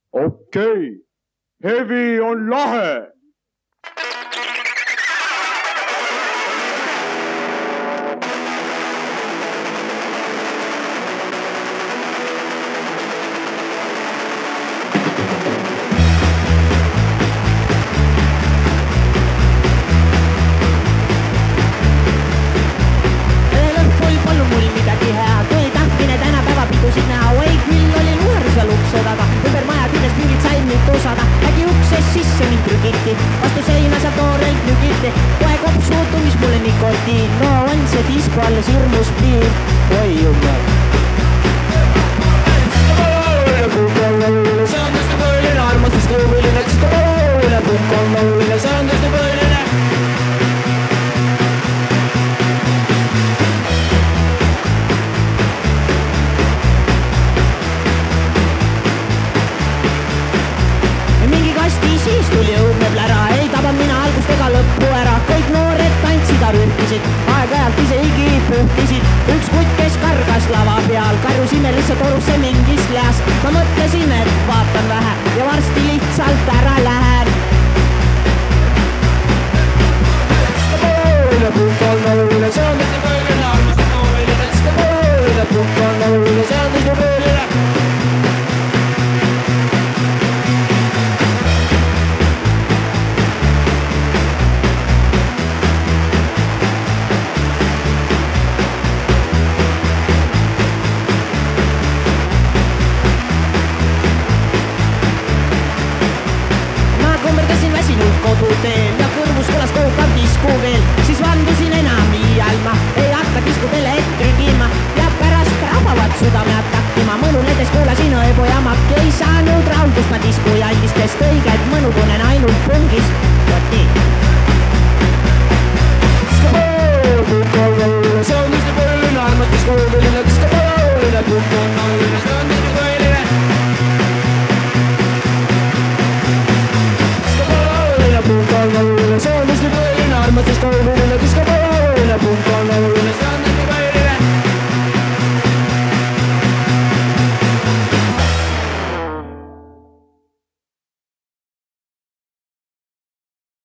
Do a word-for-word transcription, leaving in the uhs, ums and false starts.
okei, hevi on lahe. Vastu seina saab noorelt nügiti, kohe kops muutumis mulle nikotiin. No on see disko alles hirmus piir. Oi jummel. Pukk on oluline, see on tõesti põhiline. Armastus kõuviline, disko oluline. Pukk on oluline, see on tõesti põhiline. Siis tuli õudne plära, ei taba mina algust ega lõppu ära. Kõik noored tantsid arühtisid, aeg-ajalt ise higi puhtisid. Üks kutt, kes kargas lava peal, karjusime lihtsalt orusse mingist least. Ma mõtlesin, et vaatan vähe ja varsti lihtsalt ära lähen. Pukk on oluline, see on tõesti põhiline. Armastus oluline, disko oluline. Pukk on oluline, see on tõesti põhiline. Koduteel ja kõrvus kõlas kohutav disku veel, siis vandusin enam iialma, ei hakka diskudele ette trügima ja pärast rabavad südame atakkima. Mõnu nedes kuulasin õepoja makki, ei saanud rahuldust ma disku jaldist, kes õiged